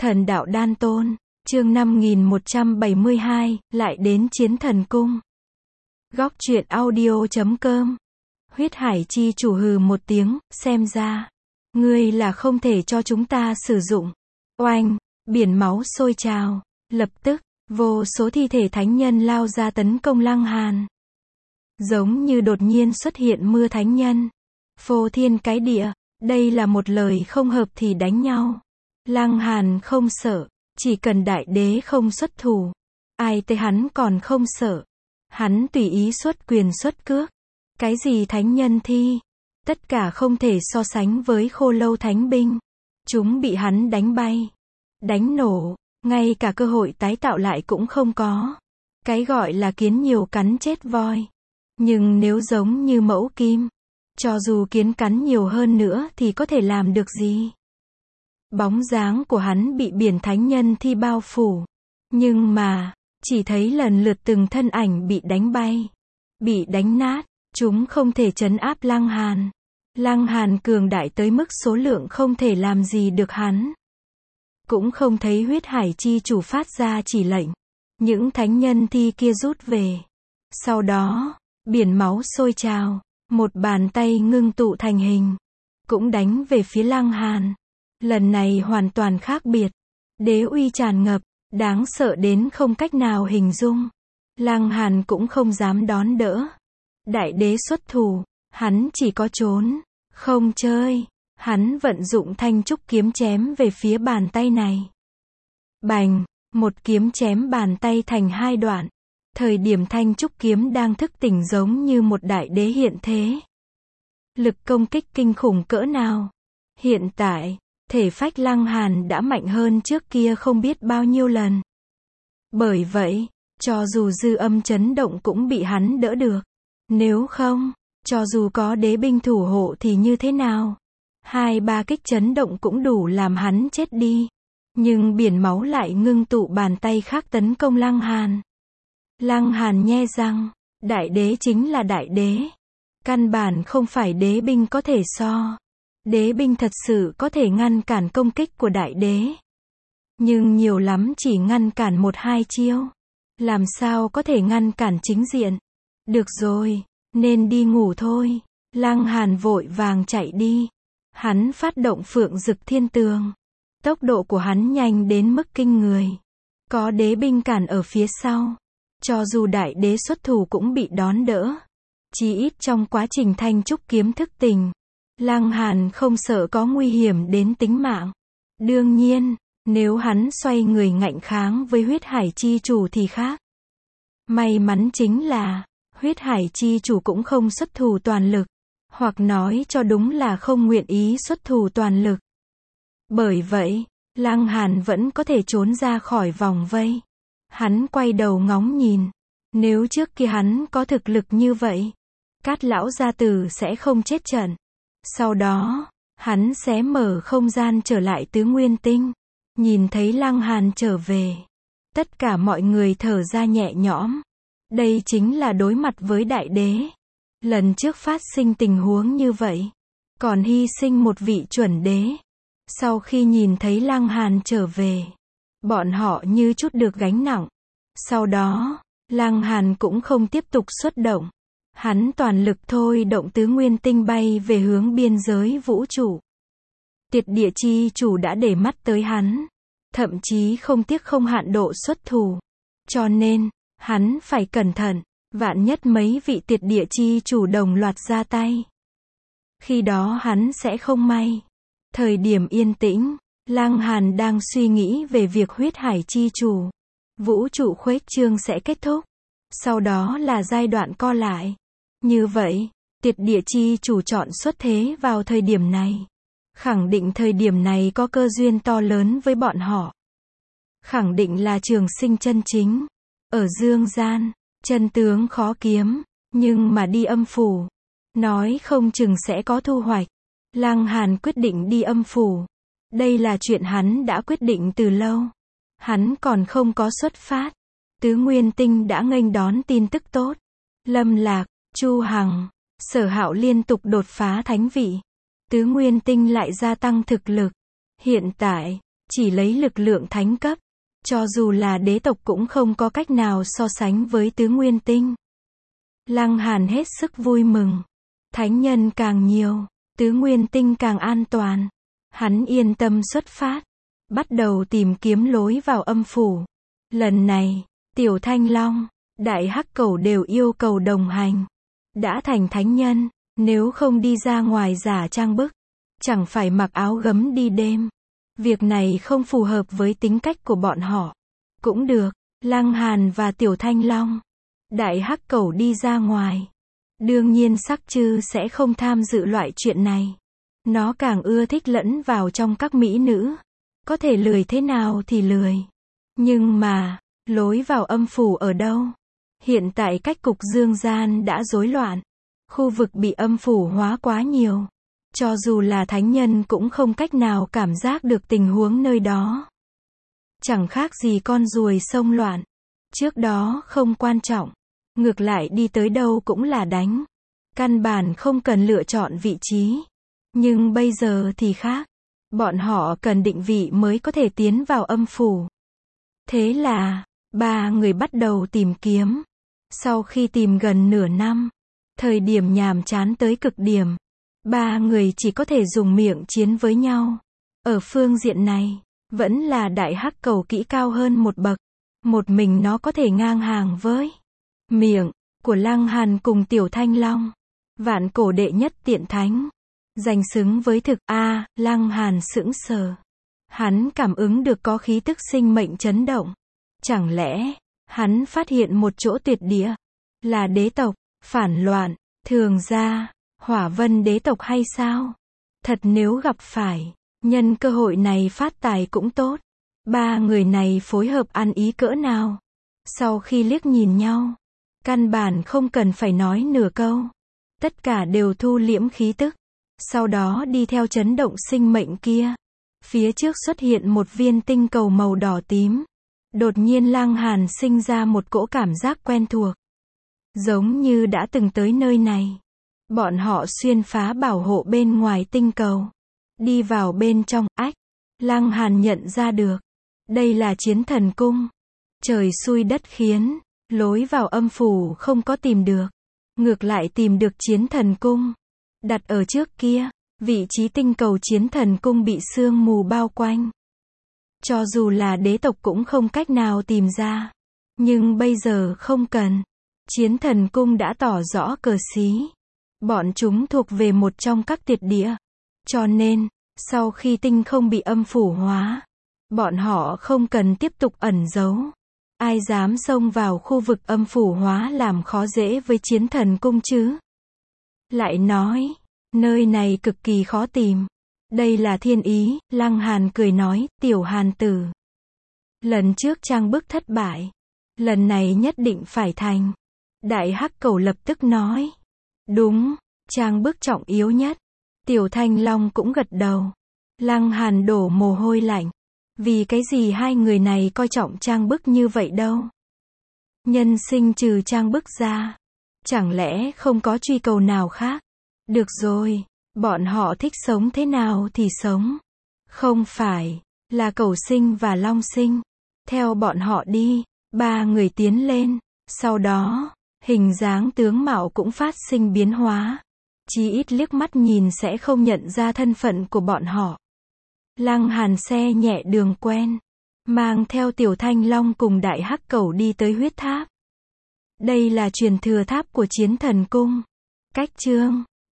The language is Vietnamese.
Thần đạo đan tôn, chương 5172, lại đến chiến thần cung. Góc truyện audio.com. Huyết hải chi chủ hừ một tiếng, xem ra, ngươi là không thể cho chúng ta sử dụng. Oanh, biển máu sôi trào, lập tức, vô số thi thể thánh nhân lao ra tấn công Lăng Hàn. Giống như đột nhiên xuất hiện mưa thánh nhân. Phô thiên cái địa, đây là một lời không hợp thì đánh nhau. Lăng Hàn không sợ, chỉ cần đại đế không xuất thủ. Ai tới hắn còn không sợ. Hắn tùy ý xuất quyền xuất cước. Cái gì thánh nhân thi, tất cả không thể so sánh với khô lâu thánh binh. Chúng bị hắn đánh bay, đánh nổ, ngay cả cơ hội tái tạo lại cũng không có. Cái gọi là kiến nhiều cắn chết voi. Nhưng nếu giống như mẫu kim, cho dù kiến cắn nhiều hơn nữa thì có thể làm được gì? Bóng dáng của hắn bị biển thánh nhân thi bao phủ. Nhưng mà, chỉ thấy lần lượt từng thân ảnh bị đánh bay, bị đánh nát, chúng không thể trấn áp Lăng Hàn. Lăng Hàn cường đại tới mức số lượng không thể làm gì được hắn. Cũng không thấy huyết hải chi chủ phát ra chỉ lệnh. Những thánh nhân thi kia rút về. Sau đó, biển máu sôi trào, một bàn tay ngưng tụ thành hình, cũng đánh về phía Lăng Hàn. Lần này hoàn toàn khác biệt. Đế uy tràn ngập, đáng sợ đến không cách nào hình dung. Lăng Hàn cũng không dám đón đỡ. Đại đế xuất thủ, hắn chỉ có trốn, không chơi. Hắn vận dụng thanh trúc kiếm chém về phía bàn tay này. Bành, một kiếm chém bàn tay thành hai đoạn. Thời điểm thanh trúc kiếm đang thức tỉnh giống như một đại đế hiện thế. Lực công kích kinh khủng cỡ nào. Hiện tại, thể phách Lăng Hàn đã mạnh hơn trước kia không biết bao nhiêu lần. Bởi vậy, cho dù dư âm chấn động cũng bị hắn đỡ được. Nếu không, cho dù có đế binh thủ hộ thì như thế nào? 2-3 kích chấn động cũng đủ làm hắn chết đi. Nhưng biển máu lại ngưng tụ bàn tay khác tấn công Lăng Hàn. Lăng Hàn nhe răng, đại đế chính là đại đế. Căn bản không phải đế binh có thể so. Đế binh thật sự có thể ngăn cản công kích của đại đế. Nhưng nhiều lắm chỉ ngăn cản 1-2 chiêu. Làm sao có thể ngăn cản chính diện. Được rồi, nên đi ngủ thôi. Lăng Hàn vội vàng chạy đi. Hắn phát động Phượng Dực Thiên Tường. Tốc độ của hắn nhanh đến mức kinh người. Có đế binh cản ở phía sau. Cho dù đại đế xuất thủ cũng bị đón đỡ. Chỉ ít trong quá trình thanh trúc kiếm thức tỉnh, Lăng Hàn không sợ có nguy hiểm đến tính mạng. Đương nhiên, nếu hắn xoay người ngạnh kháng với huyết hải chi chủ thì khác. May mắn chính là, huyết hải chi chủ cũng không xuất thủ toàn lực. Hoặc nói cho đúng là không nguyện ý xuất thủ toàn lực. Bởi vậy, Lăng Hàn vẫn có thể trốn ra khỏi vòng vây. Hắn quay đầu ngóng nhìn. Nếu trước kia hắn có thực lực như vậy, Cát lão gia tử sẽ không chết trận. Sau đó, hắn sẽ mở không gian trở lại Tứ Nguyên Tinh. Nhìn thấy Lăng Hàn trở về, tất cả mọi người thở ra nhẹ nhõm. Đây chính là đối mặt với đại đế. Lần trước phát sinh tình huống như vậy, còn hy sinh một vị chuẩn đế. Sau khi nhìn thấy Lăng Hàn trở về, bọn họ như chút được gánh nặng. Sau đó, Lăng Hàn cũng không tiếp tục xuất động. Hắn toàn lực thôi động Tứ Nguyên Tinh bay về hướng biên giới vũ trụ. Tiệt địa chi chủ đã để mắt tới hắn. Thậm chí không tiếc không hạn độ xuất thủ. Cho nên, hắn phải cẩn thận. Vạn nhất mấy vị tiệt địa chi chủ đồng loạt ra tay. Khi đó hắn sẽ không may. Thời điểm yên tĩnh, Lăng Hàn đang suy nghĩ về việc huyết hải chi chủ. Vũ trụ khuếch trương sẽ kết thúc. Sau đó là giai đoạn co lại. Như vậy, tiệt địa chi chủ chọn xuất thế vào thời điểm này. Khẳng định thời điểm này có cơ duyên to lớn với bọn họ. Khẳng định là trường sinh chân chính. Ở dương gian, chân tướng khó kiếm, nhưng mà đi âm phủ, nói không chừng sẽ có thu hoạch. Lăng Hàn quyết định đi âm phủ. Đây là chuyện hắn đã quyết định từ lâu. Hắn còn không có xuất phát. Tứ Nguyên Tinh đã nghênh đón tin tức tốt. Lâm Lạc, Chu Hằng, Sở Hạo liên tục đột phá thánh vị. Tứ Nguyên Tinh lại gia tăng thực lực. Hiện tại, Chỉ lấy lực lượng thánh cấp, cho dù là đế tộc cũng không có cách nào so sánh với tứ nguyên tinh. Lăng Hàn hết sức vui mừng. Thánh nhân càng nhiều, tứ nguyên tinh càng an toàn. Hắn yên tâm xuất phát, bắt đầu tìm kiếm lối vào âm phủ. Lần này, Tiểu Thanh Long, Đại Hắc Cẩu đều yêu cầu đồng hành. Đã thành thánh nhân, nếu không đi ra ngoài giả trang bức, chẳng phải mặc áo gấm đi đêm. Việc này không phù hợp với tính cách của bọn họ. Cũng được, Lăng Hàn và Tiểu Thanh Long, Đại Hắc Cẩu đi ra ngoài. Đương nhiên Sắc Trư sẽ không tham dự loại chuyện này. Nó càng ưa thích lẫn vào trong các mỹ nữ. Có thể lười thế nào thì lười. Nhưng mà, lối vào âm phủ ở đâu? Hiện tại cách cục dương gian đã rối loạn. Khu vực bị âm phủ hóa quá nhiều. Cho dù là thánh nhân cũng không cách nào cảm giác được tình huống nơi đó. Chẳng khác gì con ruồi xông loạn. Trước đó không quan trọng. Ngược lại đi tới đâu cũng là đánh. Căn bản không cần lựa chọn vị trí. Nhưng bây giờ thì khác. Bọn họ cần định vị mới có thể tiến vào âm phủ. Thế là, ba người bắt đầu tìm kiếm. Sau khi tìm gần nửa năm, thời điểm nhàm chán tới cực điểm, ba người chỉ có thể dùng miệng chiến với nhau. Ở phương diện này, vẫn là Đại Hắc Cẩu kỹ cao hơn một bậc. Một mình nó có thể ngang hàng với miệng của Lăng Hàn cùng Tiểu Thanh Long. Vạn cổ đệ nhất tiện thánh. Danh xứng với thực. Lăng Hàn sững sờ. Hắn cảm ứng được có khí tức sinh mệnh chấn động. Chẳng lẽ, hắn phát hiện một chỗ tuyệt địa, là đế tộc, phản loạn, thường gia, Hỏa Vân đế tộc hay sao? Thật nếu gặp phải, nhân cơ hội này phát tài cũng tốt. Ba người này phối hợp ăn ý cỡ nào? Sau khi liếc nhìn nhau, căn bản không cần phải nói nửa câu. Tất cả đều thu liễm khí tức. Sau đó đi theo chấn động sinh mệnh kia. Phía trước xuất hiện một viên tinh cầu màu đỏ tím. Đột nhiên Lăng Hàn sinh ra một cỗ cảm giác quen thuộc. Giống như đã từng tới nơi này. Bọn họ xuyên phá bảo hộ bên ngoài tinh cầu. Đi vào bên trong, Lăng Hàn nhận ra được. Đây là Chiến Thần Cung. Trời xui đất khiến, lối vào âm phủ không có tìm được. Ngược lại tìm được Chiến Thần Cung. Đặt ở trước kia, vị trí tinh cầu Chiến Thần Cung bị sương mù bao quanh. Cho dù là đế tộc cũng không cách nào tìm ra. Nhưng bây giờ không cần. Chiến Thần Cung đã tỏ rõ cờ xí. Bọn chúng thuộc về một trong các tuyệt địa. Cho nên, sau khi tinh không bị âm phủ hóa, bọn họ không cần tiếp tục ẩn giấu. Ai dám xông vào khu vực âm phủ hóa làm khó dễ với Chiến Thần Cung chứ? Lại nói, nơi này cực kỳ khó tìm. Đây là thiên ý, Lăng Hàn cười nói, Tiểu Hàn tử. Lần trước trang bức thất bại. Lần này nhất định phải thành. Đại Hắc Cẩu lập tức nói. Đúng, trang bức trọng yếu nhất. Tiểu Thanh Long cũng gật đầu. Lăng Hàn đổ mồ hôi lạnh. Vì cái gì hai người này coi trọng trang bức như vậy đâu? Nhân sinh trừ trang bức ra, chẳng lẽ không có truy cầu nào khác? Được rồi, bọn họ thích sống thế nào thì sống. Không phải là Cẩu sinh và Long sinh. Theo bọn họ đi, ba người tiến lên. Sau đó, hình dáng tướng mạo cũng phát sinh biến hóa. Chí ít liếc mắt nhìn sẽ không nhận ra thân phận của bọn họ. Lăng Hàn xe nhẹ đường quen, mang theo Tiểu Thanh Long cùng Đại Hắc Cẩu đi tới huyết tháp. Đây là truyền thừa tháp của Chiến Thần Cung. Cách chương